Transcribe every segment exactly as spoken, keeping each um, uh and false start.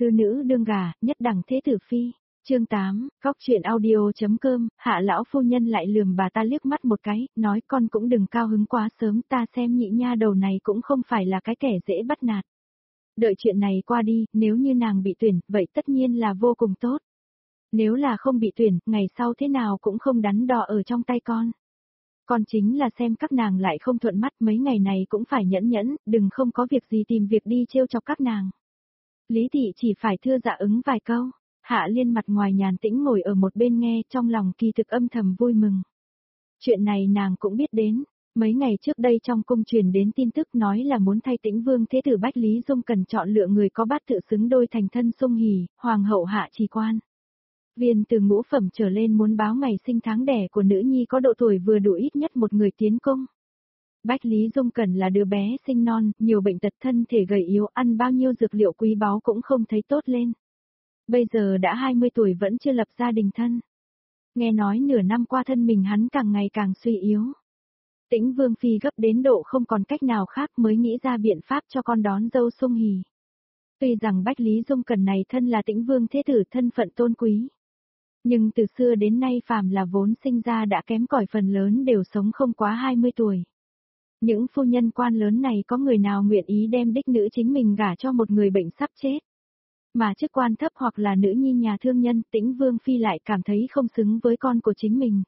Thư nữ đương gả, nhất đẳng thế tử phi. Chương tám, góc truyện audio.com, Hạ lão phu nhân lại lườm bà ta liếc mắt một cái, nói con cũng đừng cao hứng quá sớm, ta xem nhị nha đầu này cũng không phải là cái kẻ dễ bắt nạt. Đợi chuyện này qua đi, nếu như nàng bị tuyển, vậy tất nhiên là vô cùng tốt. Nếu là không bị tuyển, ngày sau thế nào cũng không đắn đo ở trong tay con. Con chính là xem các nàng lại không thuận mắt, mấy ngày này cũng phải nhẫn nhẫn, đừng không có việc gì tìm việc đi trêu chọc các nàng. Lý thị chỉ phải thưa dạ ứng vài câu. Hạ Liên mặt ngoài nhàn tĩnh ngồi ở một bên nghe, trong lòng kỳ thực âm thầm vui mừng. Chuyện này nàng cũng biết đến, mấy ngày trước đây trong cung truyền đến tin tức nói là muốn thay Tĩnh Vương thế tử Bách Lý Dung cần chọn lựa người có bát tự xứng đôi thành thân sung hỉ, hoàng hậu Hạ trì quan. Viên từ ngũ phẩm trở lên muốn báo ngày sinh tháng đẻ của nữ nhi có độ tuổi vừa đủ ít nhất một người tiến cung. Bách Lý Dung Cần là đứa bé sinh non, nhiều bệnh tật, thân thể gầy yếu, ăn bao nhiêu dược liệu quý báu cũng không thấy tốt lên. Bây giờ đã hai mươi tuổi vẫn chưa lập gia đình thân. Nghe nói nửa năm qua thân mình hắn càng ngày càng suy yếu. Tĩnh Vương phi gấp đến độ không còn cách nào khác mới nghĩ ra biện pháp cho con đón dâu sung hỉ. Tuy rằng Bách Lý Dung Cần này thân là Tĩnh Vương thế tử, thân phận tôn quý. Nhưng từ xưa đến nay phàm là vốn sinh ra đã kém cỏi phần lớn đều sống không quá hai mươi tuổi. Những phu nhân quan lớn này có người nào nguyện ý đem đích nữ chính mình gả cho một người bệnh sắp chết. Mà chức quan thấp hoặc là nữ nhi nhà thương nhân, Tĩnh Vương phi lại cảm thấy không xứng với con của chính mình.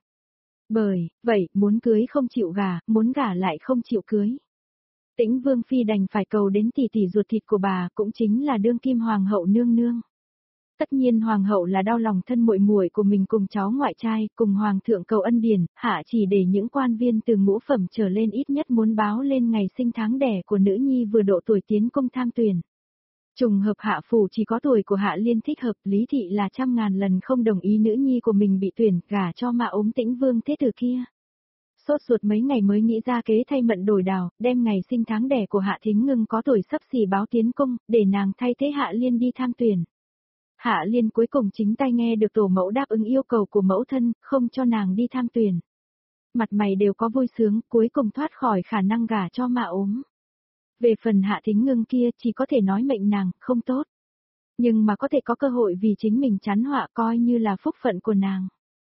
Bởi vậy, muốn cưới không chịu gả, muốn gả lại không chịu cưới. Tĩnh Vương phi đành phải cầu đến tỷ tỷ ruột thịt của bà, cũng chính là đương kim hoàng hậu nương nương. Tất nhiên hoàng hậu là đau lòng thân muội muội của mình cùng cháu ngoại trai, cùng hoàng thượng cầu ân điển, hạ chỉ để những quan viên từ ngũ phẩm trở lên ít nhất muốn báo lên ngày sinh tháng đẻ của nữ nhi vừa độ tuổi tiến cung tham tuyển. Trùng hợp Hạ phủ chỉ có tuổi của Hạ Liên thích hợp, Lý thị là trăm ngàn lần không đồng ý nữ nhi của mình bị tuyển, gả cho mà ốm Tĩnh Vương thế tử kia. Sốt ruột mấy ngày mới nghĩ ra kế thay mận đổi đảo, đem ngày sinh tháng đẻ của Hạ Thính Ngưng có tuổi sắp xỉ báo tiến cung, để nàng thay thế Hạ Liên đi tham tuyển. Hạ Liên cuối cùng chính tay nghe được tổ mẫu đáp ứng yêu cầu của mẫu thân, không cho nàng đi tham tuyển. Mặt mày đều có vui sướng, cuối cùng thoát khỏi khả năng gả cho mà ốm. Về phần Hạ Thính Ngưng kia chỉ có thể nói mệnh nàng không tốt. Nhưng mà có thể có cơ hội vì chính mình chắn họa coi như là phúc phận của nàng.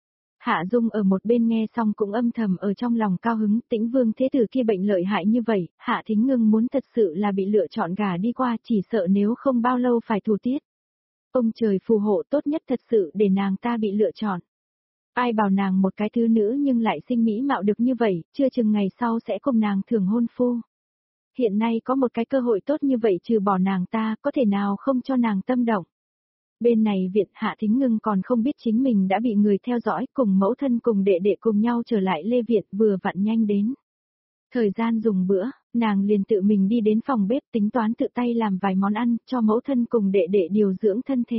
Hạ Dung ở một bên nghe xong cũng âm thầm ở trong lòng cao hứng, Tĩnh Vương thế tử kia bệnh lợi hại như vậy, Hạ Thính Ngưng muốn thật sự là bị lựa chọn gả đi qua, chỉ sợ nếu không bao lâu phải thủ tiết. Ông trời phù hộ tốt nhất thật sự để nàng ta bị lựa chọn. Ai bảo nàng một cái thứ nữ nhưng lại sinh mỹ mạo được như vậy, chưa chừng ngày sau sẽ cùng nàng thường hôn phu. Hiện nay có một cái cơ hội tốt như vậy trừ bỏ nàng ta, có thể nào không cho nàng tâm động. Bên này viện Hạ Thính Ngưng còn không biết chính mình đã bị người theo dõi, cùng mẫu thân cùng đệ đệ cùng nhau trở lại Lê Viện vừa vặn nhanh đến. Thời gian dùng bữa, nàng liền tự mình đi đến phòng bếp tính toán tự tay làm vài món ăn, cho mẫu thân cùng đệ đệ điều dưỡng thân thể.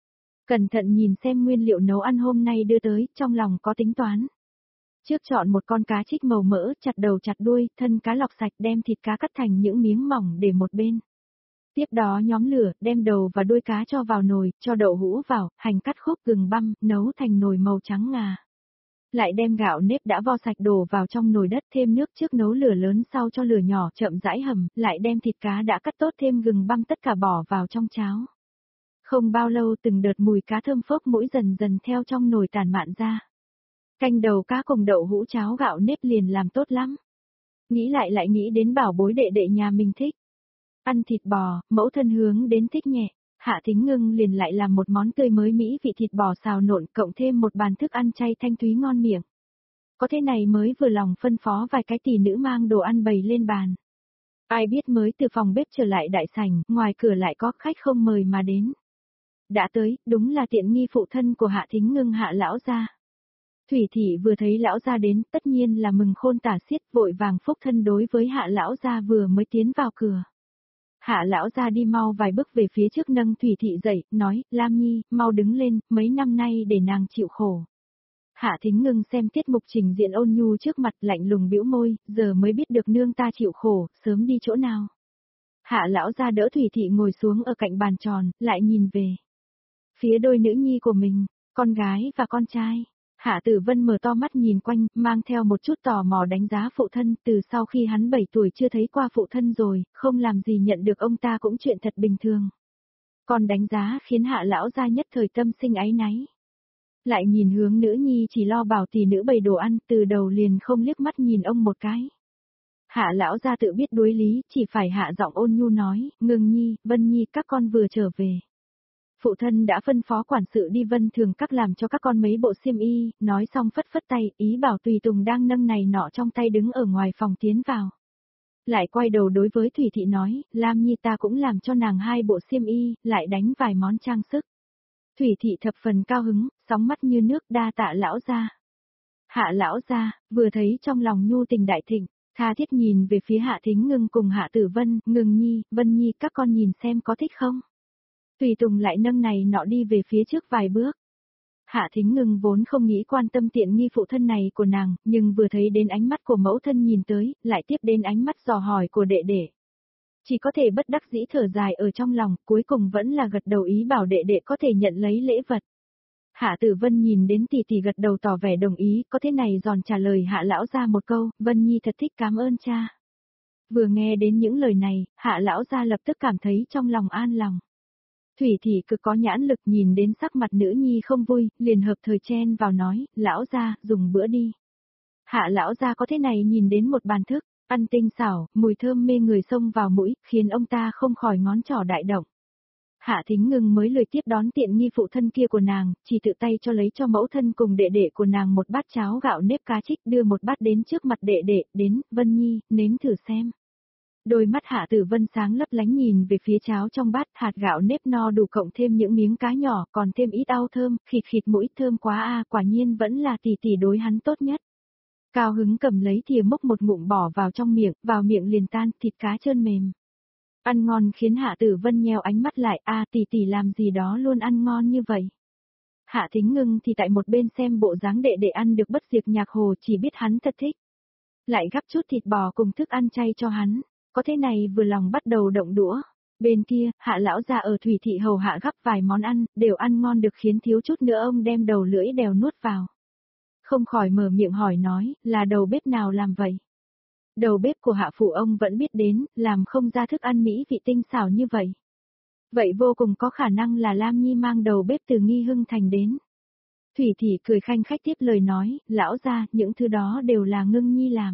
Cẩn thận nhìn xem nguyên liệu nấu ăn hôm nay đưa tới, trong lòng có tính toán. Trước chọn một con cá trích màu mỡ, chặt đầu chặt đuôi, thân cá lọc sạch, đem thịt cá cắt thành những miếng mỏng để một bên. Tiếp đó nhóm lửa, đem đầu và đuôi cá cho vào nồi, cho đậu hũ vào, hành cắt khúc, gừng băm, nấu thành nồi màu trắng ngà. Lại đem gạo nếp đã vo sạch đổ vào trong nồi đất, thêm nước trước nấu lửa lớn, sau cho lửa nhỏ chậm rãi hầm, lại đem thịt cá đã cắt tốt thêm gừng băm tất cả bỏ vào trong cháo. Không bao lâu từng đợt mùi cá thơm phốc mũi dần dần theo trong nồi tản mạn ra. Canh đầu cá cùng đậu hũ cháo gạo nếp liền làm tốt lắm. Nghĩ lại lại nghĩ đến bảo bối đệ đệ nhà mình thích. Ăn thịt bò, mẫu thân hướng đến thích nhẹ. Hạ Thính Ngưng liền lại làm một món tươi mới mỹ vị thịt bò xào nộn cộng thêm một bàn thức ăn chay thanh túy ngon miệng. Có thế này mới vừa lòng phân phó vài cái tỷ nữ mang đồ ăn bày lên bàn. Ai biết mới từ phòng bếp trở lại đại sảnh, ngoài cửa lại có khách không mời mà đến. Đã tới, đúng là tiện nghi phụ thân của Hạ Thính Ngưng Hạ lão gia. Thủy thị vừa thấy lão gia đến, tất nhiên là mừng khôn tả xiết, vội vàng phúc thân đối với Hạ lão gia vừa mới tiến vào cửa. Hạ lão gia đi mau vài bước về phía trước nâng Thủy thị dậy, nói, Lam Nhi, mau đứng lên, mấy năm nay để nàng chịu khổ. Hạ Thính Ngưng xem tiết mục trình diễn ôn nhu trước mặt lạnh lùng bĩu môi, giờ mới biết được nương ta chịu khổ, sớm đi chỗ nào. Hạ lão gia đỡ Thủy thị ngồi xuống ở cạnh bàn tròn, lại nhìn về phía đôi nữ nhi của mình, con gái và con trai. Hạ Tử Vân mở to mắt nhìn quanh, mang theo một chút tò mò đánh giá phụ thân, từ sau khi hắn bảy tuổi chưa thấy qua phụ thân rồi, không làm gì nhận được ông ta cũng chuyện thật bình thường. Con đánh giá khiến Hạ lão gia nhất thời tâm sinh áy náy. Lại nhìn hướng nữ nhi chỉ lo bảo tỷ nữ bày đồ ăn, từ đầu liền không liếc mắt nhìn ông một cái. Hạ lão gia tự biết đối lý, chỉ phải hạ giọng ôn nhu nói, Ngưng Nhi, Vân Nhi các con vừa trở về. Phụ thân đã phân phó quản sự đi Vân Thường các làm cho các con mấy bộ xiêm y, nói xong phất phất tay, ý bảo Tùy Tùng đang nâng này nọ trong tay đứng ở ngoài phòng tiến vào. Lại quay đầu đối với Thủy Thị nói, Lam Nhi ta cũng làm cho nàng hai bộ xiêm y, lại đánh vài món trang sức. Thủy Thị thập phần cao hứng, sóng mắt như nước đa tạ lão gia. Hạ lão gia, vừa thấy trong lòng nhu tình đại thịnh, tha thiết nhìn về phía Hạ Thính Ngưng cùng Hạ Tử Vân, Ngưng Nhi, Vân Nhi các con nhìn xem có thích không? Tùy Tùng lại nâng này nọ đi về phía trước vài bước. Hạ Thính Ngưng vốn không nghĩ quan tâm tiện nghi phụ thân này của nàng, nhưng vừa thấy đến ánh mắt của mẫu thân nhìn tới, lại tiếp đến ánh mắt dò hỏi của đệ đệ. Chỉ có thể bất đắc dĩ thở dài ở trong lòng, cuối cùng vẫn là gật đầu ý bảo đệ đệ có thể nhận lấy lễ vật. Hạ Tử Vân nhìn đến tỷ tỷ gật đầu tỏ vẻ đồng ý, có thế này giòn trả lời Hạ lão gia một câu, Vân Nhi thật thích cảm ơn cha. Vừa nghe đến những lời này, Hạ lão gia lập tức cảm thấy trong lòng an lòng. Thủy Thị cực có nhãn lực nhìn đến sắc mặt nữ nhi không vui, liền hợp thời chen vào nói, lão gia, dùng bữa đi. Hạ lão gia có thế này nhìn đến một bàn thức, ăn tinh xảo, mùi thơm mê người xông vào mũi, khiến ông ta không khỏi ngón trỏ đại động. Hạ Thính Ngưng mới lười tiếp đón tiện nghi phụ thân kia của nàng, chỉ tự tay cho lấy cho mẫu thân cùng đệ đệ của nàng một bát cháo gạo nếp cá trích, đưa một bát đến trước mặt đệ đệ, đến, Vân Nhi, nếm thử xem. Đôi mắt Hạ Tử Vân sáng lấp lánh nhìn về phía cháo trong bát, hạt gạo nếp no đủ cộng thêm những miếng cá nhỏ, còn thêm ít au thơm, khịt khịt mũi thơm quá a, quả nhiên vẫn là tỷ tỷ đối hắn tốt nhất. Cao hứng cầm lấy thìa múc một ngụm bỏ vào trong miệng, vào miệng liền tan, thịt cá trơn mềm. Ăn ngon khiến Hạ Tử Vân nheo ánh mắt lại, a tỷ tỷ làm gì đó luôn ăn ngon như vậy. Hạ Thính Ngưng thì tại một bên xem bộ dáng đệ đệ ăn được bất diệt nhạc hồ, chỉ biết hắn thật thích. Lại gắp chút thịt bò cùng thức ăn chay cho hắn, có thế này vừa lòng bắt đầu động đũa. Bên kia, Hạ lão già ở Thủy Thị hầu hạ gắp vài món ăn, đều ăn ngon được khiến thiếu chút nữa ông đem đầu lưỡi đèo nuốt vào. Không khỏi mở miệng hỏi nói, là đầu bếp nào làm vậy? Đầu bếp của Hạ phụ ông vẫn biết đến, làm không ra thức ăn mỹ vị tinh xảo như vậy. Vậy vô cùng có khả năng là Lam Nhi mang đầu bếp từ Nghi Hưng Thành đến. Thủy Thị cười khanh khách tiếp lời nói, lão gia, những thứ đó đều là Ngưng Nhi làm.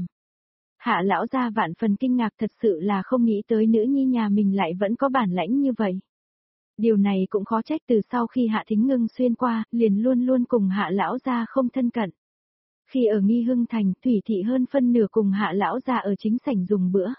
Hạ lão gia vạn phần kinh ngạc, thật sự là không nghĩ tới nữ nhi nhà mình lại vẫn có bản lãnh như vậy. Điều này cũng khó trách, từ sau khi Hạ Thính Ngưng xuyên qua, liền luôn luôn cùng Hạ lão gia không thân cận. Khi ở Nghi Hưng Thành, Thủy Thị hơn phân nửa cùng Hạ lão gia ở chính sảnh dùng bữa.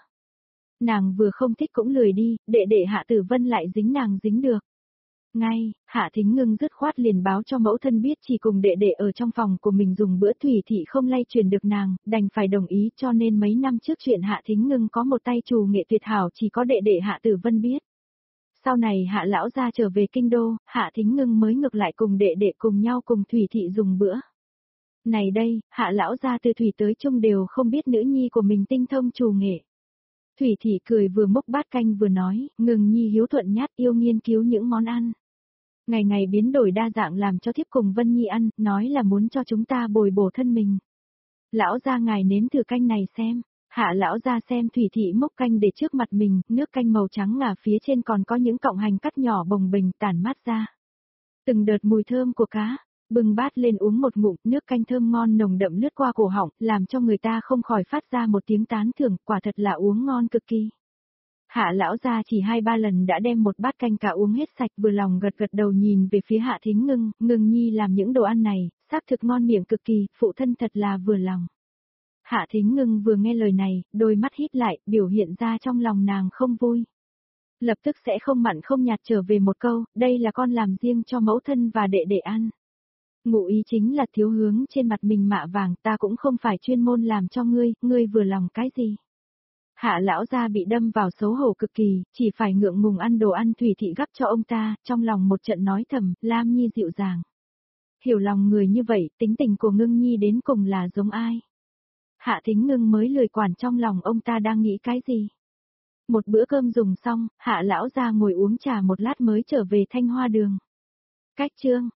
Nàng vừa không thích cũng lười đi, đệ đệ Hạ Tử Vân lại dính nàng dính được. Ngay, Hạ Thính Ngưng dứt khoát liền báo cho mẫu thân biết chỉ cùng đệ đệ ở trong phòng của mình dùng bữa. Thủy Thị không lay truyền được nàng, đành phải đồng ý, cho nên mấy năm trước chuyện Hạ Thính Ngưng có một tay trù nghệ tuyệt hảo chỉ có đệ đệ Hạ Tử Vân biết. Sau này Hạ lão gia trở về kinh đô, Hạ Thính Ngưng mới ngược lại cùng đệ đệ cùng nhau cùng Thủy Thị dùng bữa. Này đây, Hạ lão gia từ Thủy tới Trung đều không biết nữ nhi của mình tinh thông trù nghệ. Thủy Thị cười vừa múc bát canh vừa nói, Ngưng Nhi hiếu thuận nhát yêu nghiên cứu những món ăn. Ngày ngày biến đổi đa dạng làm cho thiếp cùng Vân Nhi ăn, nói là muốn cho chúng ta bồi bổ thân mình. Lão gia ngài nếm thử canh này xem. Hạ lão gia xem Thủy Thị múc canh để trước mặt mình, nước canh màu trắng ngà phía trên còn có những cọng hành cắt nhỏ bồng bềnh tản mát ra. Từng đợt mùi thơm của cá, bưng bát lên uống một ngụm, nước canh thơm ngon nồng đậm lướt qua cổ họng, làm cho người ta không khỏi phát ra một tiếng tán thưởng, quả thật là uống ngon cực kỳ. Hạ lão gia chỉ hai ba lần đã đem một bát canh cả uống hết sạch, vừa lòng gật gật đầu nhìn về phía Hạ Thính Ngưng, Ngưng Nhi làm những đồ ăn này, xác thực ngon miệng cực kỳ, phụ thân thật là vừa lòng. Hạ Thính Ngưng vừa nghe lời này, đôi mắt híp lại, biểu hiện ra trong lòng nàng không vui. Lập tức sẽ không mặn không nhạt trở về một câu, đây là con làm riêng cho mẫu thân và đệ đệ ăn. Ngụ ý chính là thiếu hướng trên mặt mình mạ vàng, ta cũng không phải chuyên môn làm cho ngươi, ngươi vừa lòng cái gì. Hạ lão gia bị đâm vào xấu hổ cực kỳ, chỉ phải ngượng ngùng ăn đồ ăn Thủy Thị gắp cho ông ta, trong lòng một trận nói thầm, Lam Nhi dịu dàng. Hiểu lòng người như vậy, tính tình của Ngưng Nhi đến cùng là giống ai? Hạ Thính Ngưng mới lười quản trong lòng ông ta đang nghĩ cái gì. Một bữa cơm dùng xong, Hạ lão gia ngồi uống trà một lát mới trở về Thanh Hoa Đường. Cách chương